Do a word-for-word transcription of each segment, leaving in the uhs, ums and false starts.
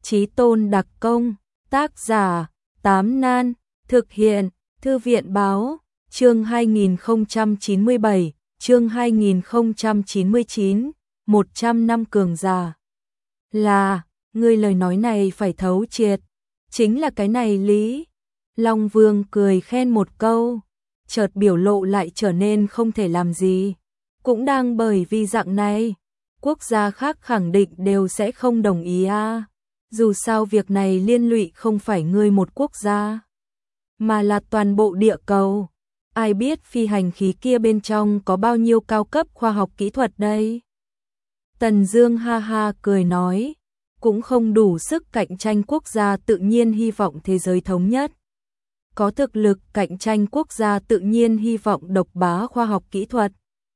Chí tôn đặc công, tác giả, Tám Nan, thực hiện, Thư viện báo, chương hai nghìn không trăm chín mươi bảy, chương hai nghìn không trăm chín mươi chín, một trăm năm cường giả. Là, ngươi lời nói này phải thấu triệt, chính là cái này lý. Long Vương cười khen một câu, chợt biểu lộ lại trở nên không thể làm gì. Cũng đang bởi vì dạng này, quốc gia khác khẳng định đều sẽ không đồng ý a. À. Dù sao việc này liên lụy không phải ngươi một quốc gia, mà là toàn bộ địa cầu. Ai biết phi hành khí kia bên trong có bao nhiêu cao cấp khoa học kỹ thuật đây? Tần Dương ha ha cười nói, cũng không đủ sức cạnh tranh quốc gia tự nhiên hy vọng thế giới thống nhất. Có thực lực cạnh tranh quốc gia tự nhiên hy vọng độc bá khoa học kỹ thuật.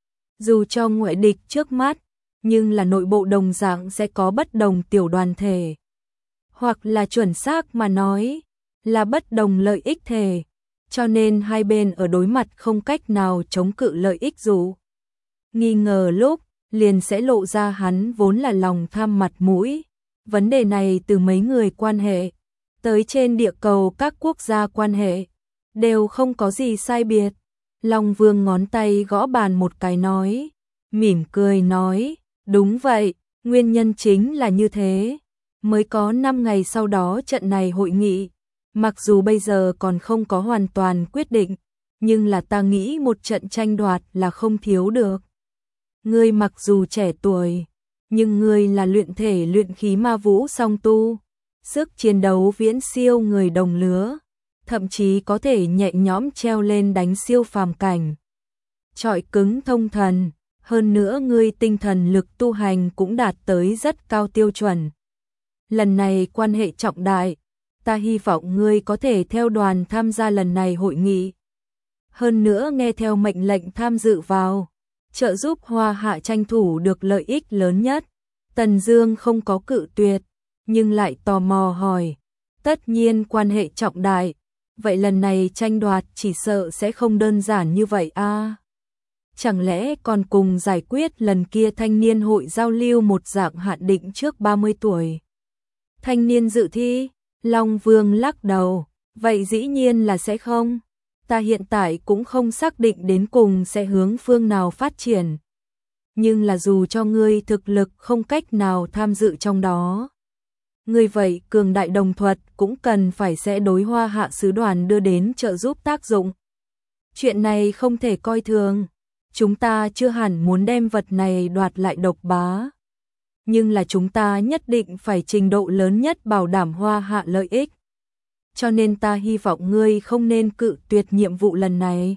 Dù cho ngoại địch trước mắt, nhưng là nội bộ đồng dạng sẽ có bất đồng tiểu đoàn thể. Hoặc là chuẩn xác mà nói, là bất đồng lợi ích thể. Cho nên hai bên ở đối mặt không cách nào chống cự lợi ích dù. Nghi ngờ lúc, liền sẽ lộ ra hắn vốn là lòng tham mặt mũi. Vấn đề này từ mấy người quan hệ, tới trên địa cầu các quốc gia quan hệ, đều không có gì sai biệt. Long Vương ngón tay gõ bàn một cái nói, mỉm cười nói, đúng vậy, nguyên nhân chính là như thế. Mới có năm ngày sau đó trận này hội nghị, mặc dù bây giờ còn không có hoàn toàn quyết định, nhưng là ta nghĩ một trận tranh đoạt là không thiếu được. Ngươi mặc dù trẻ tuổi, nhưng ngươi là luyện thể luyện khí ma vũ song tu, sức chiến đấu viễn siêu người đồng lứa, thậm chí có thể nhẹ nhõm treo lên đánh siêu phàm cảnh. Trọi cứng thông thần, hơn nữa ngươi tinh thần lực tu hành cũng đạt tới rất cao tiêu chuẩn. Lần này quan hệ trọng đại, ta hy vọng ngươi có thể theo đoàn tham gia lần này hội nghị. Hơn nữa nghe theo mệnh lệnh tham dự vào, trợ giúp Hoa Hạ tranh thủ được lợi ích lớn nhất. Tần Dương không có cự tuyệt, nhưng lại tò mò hỏi, tất nhiên quan hệ trọng đại, vậy lần này tranh đoạt chỉ sợ sẽ không đơn giản như vậy a. À? Chẳng lẽ còn cùng giải quyết lần kia thanh niên hội giao lưu một dạng hạn định trước ba mươi tuổi? Thanh niên dự thi? Long Vương lắc đầu, vậy dĩ nhiên là sẽ không. Ta hiện tại cũng không xác định đến cùng sẽ hướng phương nào phát triển. Nhưng là dù cho ngươi thực lực không cách nào tham dự trong đó, ngươi vậy cường đại đồng thuật cũng cần phải sẽ đối Hoa Hạ sứ đoàn đưa đến trợ giúp tác dụng. Chuyện này không thể coi thường, chúng ta chưa hẳn muốn đem vật này đoạt lại độc bá. Nhưng là chúng ta nhất định phải trình độ lớn nhất bảo đảm Hoa Hạ lợi ích. Cho nên ta hy vọng ngươi không nên cự tuyệt nhiệm vụ lần này.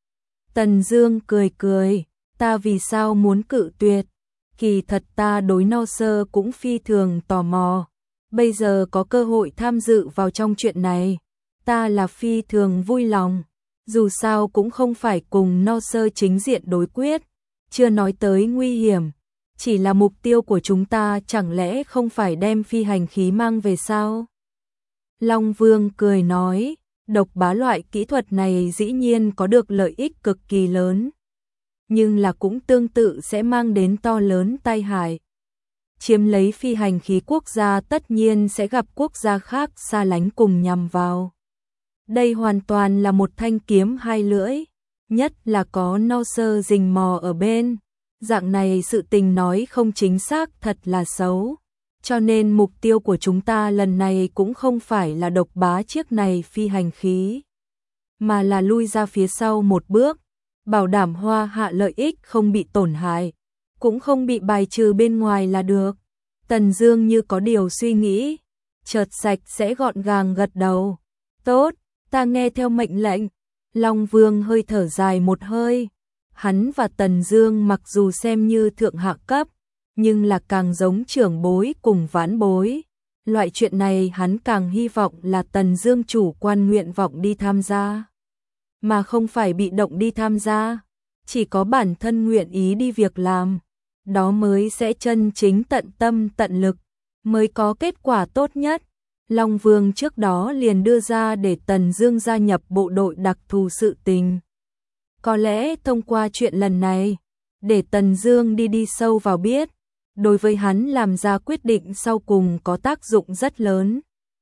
Tần Dương cười cười, ta vì sao muốn cự tuyệt? Kỳ thật ta đối No Sơ cũng phi thường tò mò. Bây giờ có cơ hội tham dự vào trong chuyện này, ta là phi thường vui lòng. Dù sao cũng không phải cùng No Sơ chính diện đối quyết, chưa nói tới nguy hiểm. Chỉ là mục tiêu của chúng ta chẳng lẽ không phải đem phi hành khí mang về sao? Long Vương cười nói, độc bá loại kỹ thuật này dĩ nhiên có được lợi ích cực kỳ lớn, nhưng là cũng tương tự sẽ mang đến to lớn tai hại. Chiếm lấy phi hành khí quốc gia tất nhiên sẽ gặp quốc gia khác xa lánh cùng nhằm vào. Đây hoàn toàn là một thanh kiếm hai lưỡi, nhất là có No Sơ rình mò ở bên. Dạng này sự tình nói không chính xác thật là xấu. Cho nên mục tiêu của chúng ta lần này cũng không phải là độc bá chiếc này phi hành khí, mà là lui ra phía sau một bước, bảo đảm Hoa Hạ lợi ích không bị tổn hại, cũng không bị bài trừ bên ngoài là được. Tần Dương như có điều suy nghĩ, chợt sạch sẽ gọn gàng gật đầu. Tốt, ta nghe theo mệnh lệnh. Long Vương hơi thở dài một hơi. Hắn và Tần Dương mặc dù xem như thượng hạ cấp, nhưng là càng giống trưởng bối cùng vãn bối. Loại chuyện này hắn càng hy vọng là Tần Dương chủ quan nguyện vọng đi tham gia, mà không phải bị động đi tham gia. Chỉ có bản thân nguyện ý đi việc làm, đó mới sẽ chân chính tận tâm tận lực, mới có kết quả tốt nhất. Long Vương trước đó liền đưa ra để Tần Dương gia nhập bộ đội đặc thù sự tình. Có lẽ thông qua chuyện lần này, để Tần Dương đi đi sâu vào biết, đối với hắn làm ra quyết định sau cùng có tác dụng rất lớn.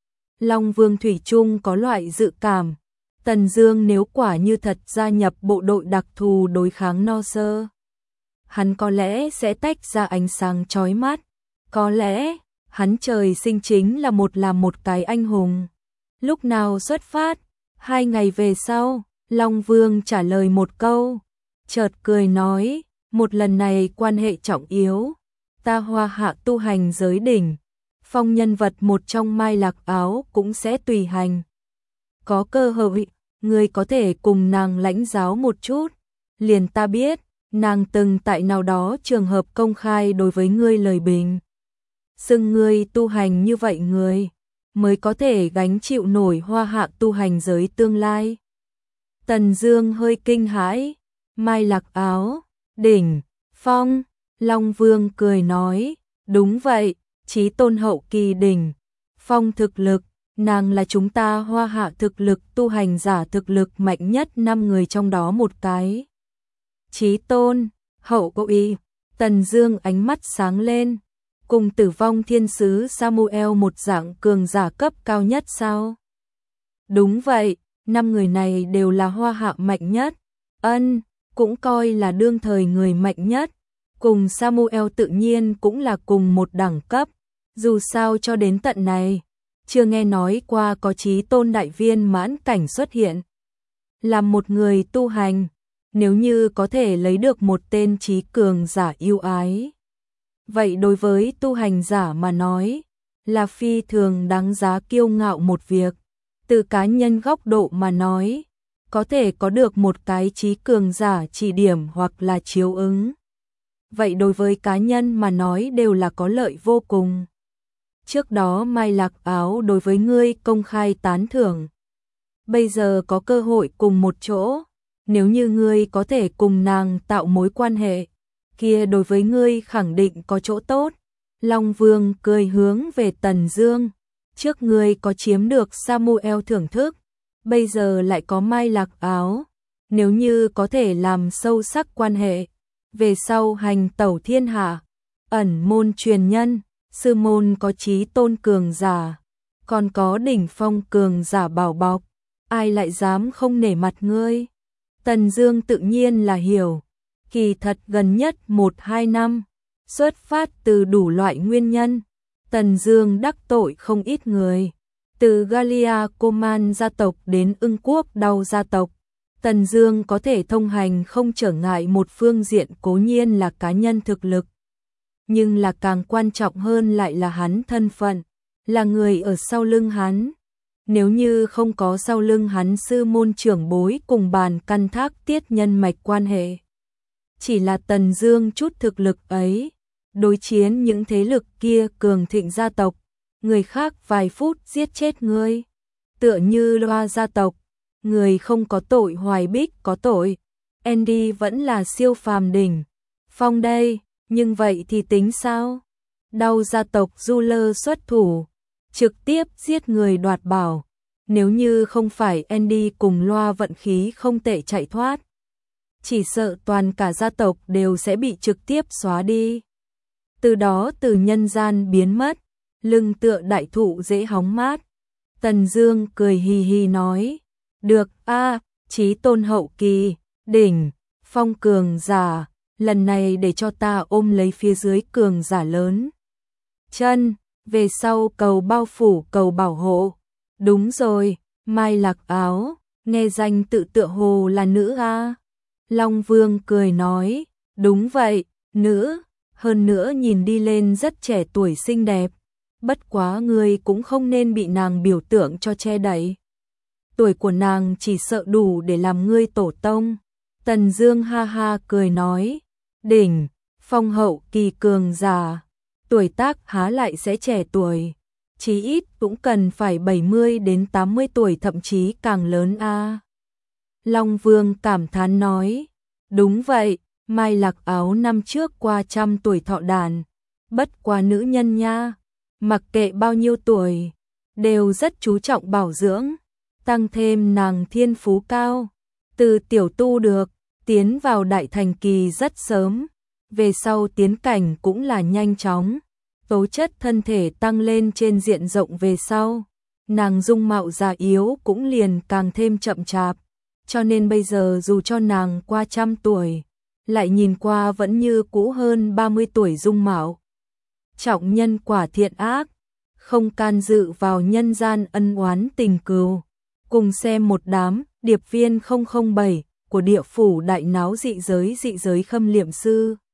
Long Vương thủy chung có loại dự cảm, Tần Dương nếu quả như thật gia nhập bộ đội đặc thù đối kháng No Sơ, hắn có lẽ sẽ tách ra ánh sáng chói mắt, có lẽ hắn trời sinh chính là một làm một cái anh hùng. Lúc nào xuất phát? Hai ngày về sau, Long Vương trả lời một câu, chợt cười nói, một lần này quan hệ trọng yếu, ta Hoa Hạ tu hành giới đỉnh, Phong nhân vật một trong Mai Lạc Áo cũng sẽ tùy hành. Có cơ hội, ngươi có thể cùng nàng lãnh giáo một chút, liền ta biết, nàng từng tại nào đó trường hợp công khai đối với ngươi lời bình. Xưng ngươi tu hành như vậy người mới có thể gánh chịu nổi Hoa Hạ tu hành giới tương lai. Tần Dương hơi kinh hãi, Mai Lạc Áo, đỉnh, phong, Long Vương cười nói, đúng vậy, chí tôn hậu kỳ đỉnh, phong thực lực, nàng là chúng ta Hoa Hạ thực lực tu hành giả thực lực mạnh nhất năm người trong đó một cái. Chí tôn, hậu kỳ, Tần Dương ánh mắt sáng lên, cùng Tử Vong Thiên Sứ Samuel một dạng cường giả cấp cao nhất sao? Đúng vậy, năm người này đều là Hoa Hạ mạnh nhất, ân, cũng coi là đương thời người mạnh nhất, cùng Samuel tự nhiên cũng là cùng một đẳng cấp, dù sao cho đến tận này, chưa nghe nói qua có chí tôn đại viên mãn cảnh xuất hiện. Làm một người tu hành, nếu như có thể lấy được một tên chí cường giả yêu ái, vậy đối với tu hành giả mà nói, là phi thường đáng giá kiêu ngạo một việc. Từ cá nhân góc độ mà nói, có thể có được một cái chí cường giả chỉ điểm hoặc là chiếu ứng, vậy đối với cá nhân mà nói đều là có lợi vô cùng. Trước đó Mai Lạc Áo đối với ngươi công khai tán thưởng, bây giờ có cơ hội cùng một chỗ, nếu như ngươi có thể cùng nàng tạo mối quan hệ, kia đối với ngươi khẳng định có chỗ tốt. Long Vương cười hướng về Tần Dương, trước ngươi có chiếm được Samuel thưởng thức, bây giờ lại có Mai Lạc Áo, nếu như có thể làm sâu sắc quan hệ, về sau hành tẩu thiên hạ, ẩn môn truyền nhân, sư môn có chí tôn cường giả, còn có đỉnh phong cường giả bảo bọc, ai lại dám không nể mặt ngươi? Tần Dương tự nhiên là hiểu, kỳ thật gần nhất một hai năm, xuất phát từ đủ loại nguyên nhân, Tần Dương đắc tội không ít người, từ Galia Coman gia tộc đến Ưng Quốc Đau gia tộc, Tần Dương có thể thông hành không trở ngại một phương diện cố nhiên là cá nhân thực lực, nhưng là càng quan trọng hơn lại là hắn thân phận, là người ở sau lưng hắn. Nếu như không có sau lưng hắn sư môn trưởng bối cùng bàn căn thác tiết nhân mạch quan hệ, chỉ là Tần Dương chút thực lực ấy, đối chiến những thế lực kia cường thịnh gia tộc, người khác vài phút giết chết ngươi, tựa như Loa gia tộc, người không có tội Hoài Bích có tội, Andy vẫn là siêu phàm đỉnh phong đây, nhưng vậy thì tính sao? Đau gia tộc Du Lơ xuất thủ, trực tiếp giết người đoạt bảo, nếu như không phải Andy cùng Loa vận khí không tệ chạy thoát, chỉ sợ toàn cả gia tộc đều sẽ bị trực tiếp xóa đi. Từ đó từ nhân gian biến mất, lưng tựa đại thụ dễ hóng mát. Tần Dương cười hì hì nói, được a, chí tôn hậu kỳ, đỉnh, phong cường giả, lần này để cho ta ôm lấy phía dưới cường giả lớn. Chân, về sau cầu bao phủ cầu bảo hộ. Đúng rồi, Mai Lạc Áo, nghe danh tự tựa hồ là nữ a. Long Vương cười nói, đúng vậy, nữ, hơn nữa nhìn đi lên rất trẻ tuổi xinh đẹp, bất quá ngươi cũng không nên bị nàng biểu tượng cho che đậy. Tuổi của nàng chỉ sợ đủ để làm ngươi tổ tông. Tần Dương ha ha cười nói, đỉnh, phong hậu kỳ cường giả, tuổi tác há lại sẽ trẻ tuổi, chí ít cũng cần phải bảy mươi đến tám mươi tuổi thậm chí càng lớn a. Long Vương cảm thán nói, đúng vậy, Mai Lạc Áo năm trước qua trăm tuổi thọ đàn, bất quá nữ nhân nha, mặc kệ bao nhiêu tuổi, đều rất chú trọng bảo dưỡng, tăng thêm nàng thiên phú cao, từ tiểu tu được, tiến vào đại thành kỳ rất sớm, về sau tiến cảnh cũng là nhanh chóng, tố chất thân thể tăng lên trên diện rộng về sau, nàng dung mạo già yếu cũng liền càng thêm chậm chạp, cho nên bây giờ dù cho nàng qua trăm tuổi, lại nhìn qua vẫn như cũ hơn ba mươi tuổi dung mạo. Trọng nhân quả thiện ác, không can dự vào nhân gian ân oán tình cừu, cùng xem một đám điệp viên không không bảy của địa phủ đại náo dị giới dị giới khâm liệm sư.